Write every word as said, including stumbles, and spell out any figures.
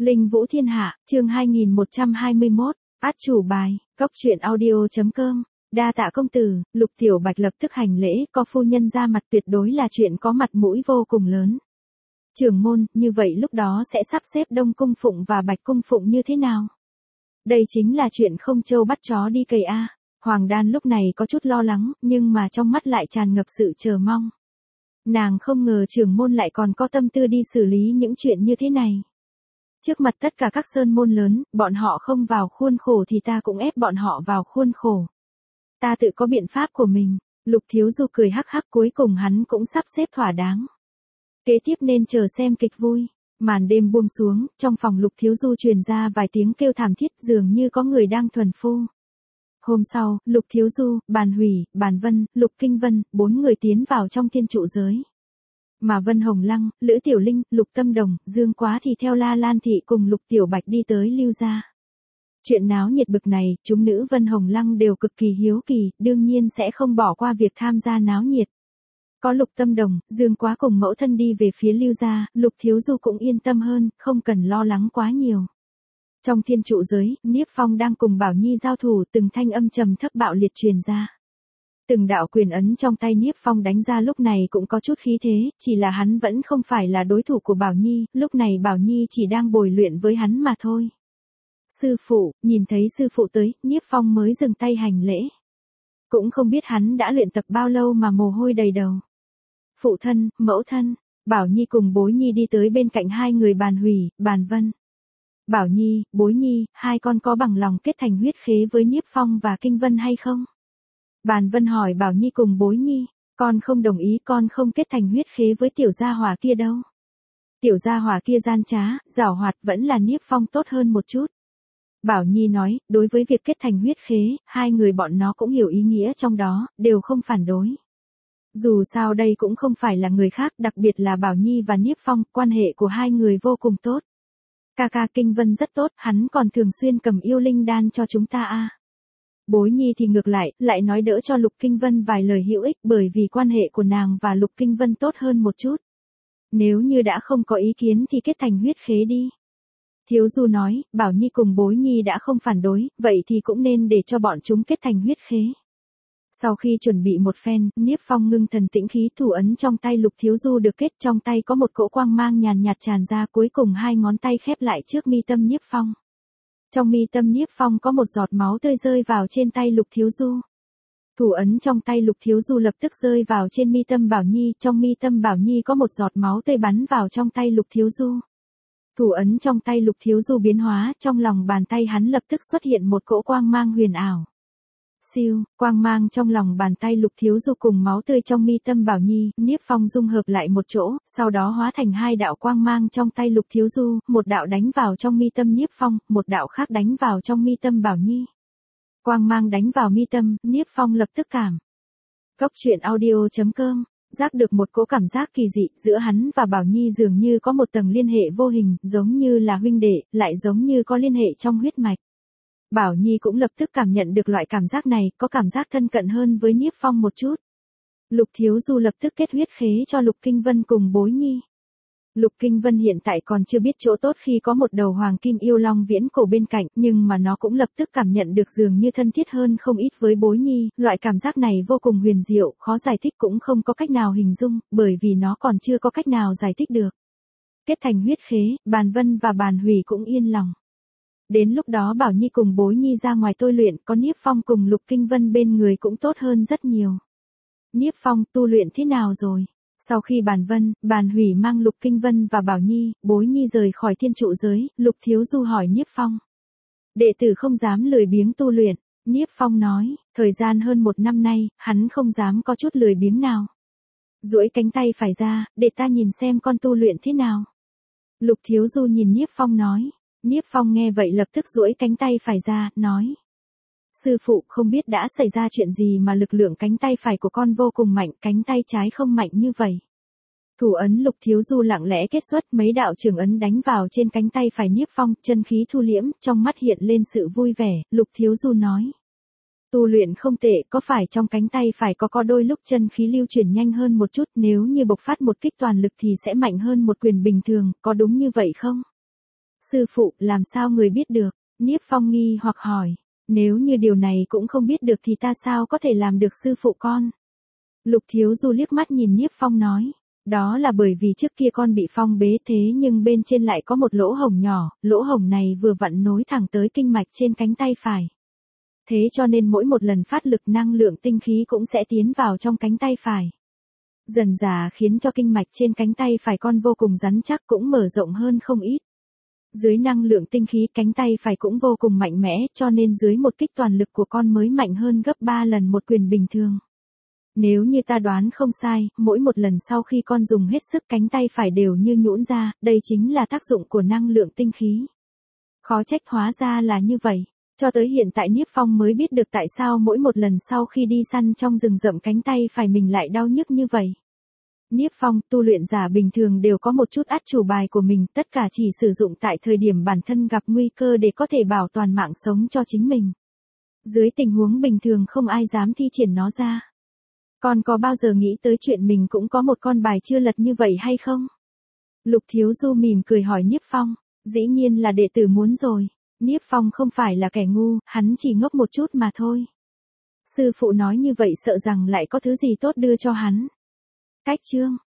Linh Vũ Thiên Hạ, chương hai nghìn một trăm hai mươi mốt, át chủ bài, cóc truyện audio.com, đa tạ công tử. Lục Tiểu Bạch lập tức hành lễ, có phu nhân ra mặt tuyệt đối là chuyện có mặt mũi vô cùng lớn. Trưởng môn, như vậy lúc đó sẽ sắp xếp Đông Cung Phụng và Bạch Cung Phụng như thế nào? Đây chính là chuyện không trâu bắt chó đi cày a. Hoàng Đan lúc này có chút lo lắng, nhưng mà trong mắt lại tràn ngập sự chờ mong. Nàng không ngờ trưởng môn lại còn có tâm tư đi xử lý những chuyện như thế này. Trước mặt tất cả các sơn môn lớn, bọn họ không vào khuôn khổ thì ta cũng ép bọn họ vào khuôn khổ. Ta tự có biện pháp của mình. Lục Thiếu Du cười hắc hắc, cuối cùng hắn cũng sắp xếp thỏa đáng. Kế tiếp nên chờ xem kịch vui. Màn đêm buông xuống, trong phòng Lục Thiếu Du truyền ra vài tiếng kêu thảm thiết, dường như có người đang thuần phu. Hôm sau, Lục Thiếu Du, Bàn Hủy, Bàn Vân, Lục Kinh Vân, bốn người tiến vào trong thiên trụ giới. Mà Vân Hồng Lăng, Lữ Tiểu Linh, Lục Tâm Đồng, Dương Quá thì theo La Lan Thị cùng Lục Tiểu Bạch đi tới Lưu gia. Chuyện náo nhiệt bực này, chúng nữ Vân Hồng Lăng đều cực kỳ hiếu kỳ, đương nhiên sẽ không bỏ qua việc tham gia náo nhiệt. Có Lục Tâm Đồng, Dương Quá cùng mẫu thân đi về phía Lưu gia, Lục Thiếu Du cũng yên tâm hơn, không cần lo lắng quá nhiều. Trong thiên trụ giới, Niếp Phong đang cùng Bảo Nhi giao thủ, từng thanh âm trầm thấp bạo liệt truyền ra. Từng đạo quyền ấn trong tay Niếp Phong đánh ra lúc này cũng có chút khí thế, chỉ là hắn vẫn không phải là đối thủ của Bảo Nhi, lúc này Bảo Nhi chỉ đang bồi luyện với hắn mà thôi. Sư phụ, nhìn thấy sư phụ tới, Niếp Phong mới dừng tay hành lễ. Cũng không biết hắn đã luyện tập bao lâu mà mồ hôi đầy đầu. Phụ thân, mẫu thân, Bảo Nhi cùng Bối Nhi đi tới bên cạnh hai người Bàn Hủy, Bàn Vân. Bảo Nhi, Bối Nhi, hai con có bằng lòng kết thành huyết khế với Niếp Phong và Kinh Vân hay không? Bàn Vân hỏi Bảo Nhi cùng Bối Nhi, con không đồng ý, con không kết thành huyết khế với tiểu gia hỏa kia đâu. Tiểu gia hỏa kia gian trá, giảo hoạt, vẫn là Niếp Phong tốt hơn một chút. Bảo Nhi nói, đối với việc kết thành huyết khế, hai người bọn nó cũng hiểu ý nghĩa trong đó, đều không phản đối. Dù sao đây cũng không phải là người khác, đặc biệt là Bảo Nhi và Niếp Phong, quan hệ của hai người vô cùng tốt. Ca ca Kinh Vân rất tốt, hắn còn thường xuyên cầm yêu linh đan cho chúng ta a. Bối Nhi thì ngược lại, lại nói đỡ cho Lục Kinh Vân vài lời hữu ích, bởi vì quan hệ của nàng và Lục Kinh Vân tốt hơn một chút. Nếu như đã không có ý kiến thì kết thành huyết khế đi. Thiếu Du nói, Bảo Nhi cùng Bối Nhi đã không phản đối, vậy thì cũng nên để cho bọn chúng kết thành huyết khế. Sau khi chuẩn bị một phen, Niếp Phong ngưng thần tĩnh khí, thủ ấn trong tay Lục Thiếu Du được kết, trong tay có một cỗ quang mang nhàn nhạt tràn ra, cuối cùng hai ngón tay khép lại trước mi tâm Niếp Phong. Trong mi tâm Niếp Phong có một giọt máu tươi rơi vào trên tay Lục Thiếu Du. Thủ ấn trong tay Lục Thiếu Du lập tức rơi vào trên mi tâm Bảo Nhi, trong mi tâm Bảo Nhi có một giọt máu tươi bắn vào trong tay Lục Thiếu Du. Thủ ấn trong tay Lục Thiếu Du biến hóa, trong lòng bàn tay hắn lập tức xuất hiện một cỗ quang mang huyền ảo. Siêu, quang mang trong lòng bàn tay Lục Thiếu Du cùng máu tươi trong mi tâm Bảo Nhi, Niếp Phong dung hợp lại một chỗ, sau đó hóa thành hai đạo quang mang trong tay Lục Thiếu Du, một đạo đánh vào trong mi tâm Niếp Phong, một đạo khác đánh vào trong mi tâm Bảo Nhi. Quang mang đánh vào mi tâm, Niếp Phong lập tức cảm. Cóc truyện audio.com, giác được một cỗ cảm giác kỳ dị, giữa hắn và Bảo Nhi dường như có một tầng liên hệ vô hình, giống như là huynh đệ, lại giống như có liên hệ trong huyết mạch. Bảo Nhi cũng lập tức cảm nhận được loại cảm giác này, có cảm giác thân cận hơn với Niếp Phong một chút. Lục Thiếu Du lập tức kết huyết khế cho Lục Kinh Vân cùng Bối Nhi. Lục Kinh Vân hiện tại còn chưa biết chỗ tốt khi có một đầu hoàng kim yêu long viễn cổ bên cạnh, nhưng mà nó cũng lập tức cảm nhận được dường như thân thiết hơn không ít với Bối Nhi, loại cảm giác này vô cùng huyền diệu, khó giải thích cũng không có cách nào hình dung, bởi vì nó còn chưa có cách nào giải thích được. Kết thành huyết khế, Bàn Vân và Bàn Hủy cũng yên lòng. Đến lúc đó Bảo Nhi cùng Bối Nhi ra ngoài tôi luyện, có Niếp Phong cùng Lục Kinh Vân bên người cũng tốt hơn rất nhiều. Niếp Phong, tu luyện thế nào rồi? Sau khi Bàn Vân, Bàn Hủy mang Lục Kinh Vân và Bảo Nhi, Bối Nhi rời khỏi thiên trụ giới, Lục Thiếu Du hỏi Niếp Phong. Đệ tử không dám lười biếng tu luyện, Niếp Phong nói, thời gian hơn một năm nay, hắn không dám có chút lười biếng nào. Duỗi cánh tay phải ra, để ta nhìn xem con tu luyện thế nào. Lục Thiếu Du nhìn Niếp Phong nói. Niếp Phong nghe vậy lập tức duỗi cánh tay phải ra, nói. Sư phụ, không biết đã xảy ra chuyện gì mà lực lượng cánh tay phải của con vô cùng mạnh, cánh tay trái không mạnh như vậy. Thủ ấn Lục Thiếu Du lặng lẽ kết xuất, mấy đạo trường ấn đánh vào trên cánh tay phải Niếp Phong, chân khí thu liễm, trong mắt hiện lên sự vui vẻ, Lục Thiếu Du nói. Tu luyện không tệ, có phải trong cánh tay phải có có đôi lúc chân khí lưu chuyển nhanh hơn một chút, nếu như bộc phát một kích toàn lực thì sẽ mạnh hơn một quyền bình thường, có đúng như vậy không? Sư phụ, làm sao người biết được? Niếp Phong nghi hoặc hỏi. Nếu như điều này cũng không biết được thì ta sao có thể làm được sư phụ con? Lục Thiếu Du liếc mắt nhìn Niếp Phong nói. Đó là bởi vì trước kia con bị phong bế thế nhưng bên trên lại có một lỗ hổng nhỏ, lỗ hổng này vừa vặn nối thẳng tới kinh mạch trên cánh tay phải. Thế cho nên mỗi một lần phát lực năng lượng tinh khí cũng sẽ tiến vào trong cánh tay phải. Dần dà khiến cho kinh mạch trên cánh tay phải con vô cùng rắn chắc cũng mở rộng hơn không ít. Dưới năng lượng tinh khí cánh tay phải cũng vô cùng mạnh mẽ cho nên dưới một kích toàn lực của con mới mạnh hơn gấp ba lần một quyền bình thường. Nếu như ta đoán không sai, mỗi một lần sau khi con dùng hết sức cánh tay phải đều như nhũn ra, đây chính là tác dụng của năng lượng tinh khí. Khó trách hóa ra là như vậy. Cho tới hiện tại Niếp Phong mới biết được tại sao mỗi một lần sau khi đi săn trong rừng rậm cánh tay phải mình lại đau nhức như vậy. Niếp Phong, tu luyện giả bình thường đều có một chút át chủ bài của mình, tất cả chỉ sử dụng tại thời điểm bản thân gặp nguy cơ để có thể bảo toàn mạng sống cho chính mình. Dưới tình huống bình thường không ai dám thi triển nó ra. Con có bao giờ nghĩ tới chuyện mình cũng có một con bài chưa lật như vậy hay không? Lục Thiếu Du mỉm cười hỏi Niếp Phong. Dĩ nhiên là đệ tử muốn rồi. Niếp Phong không phải là kẻ ngu, hắn chỉ ngốc một chút mà thôi. Sư phụ nói như vậy sợ rằng lại có thứ gì tốt đưa cho hắn. Cách chương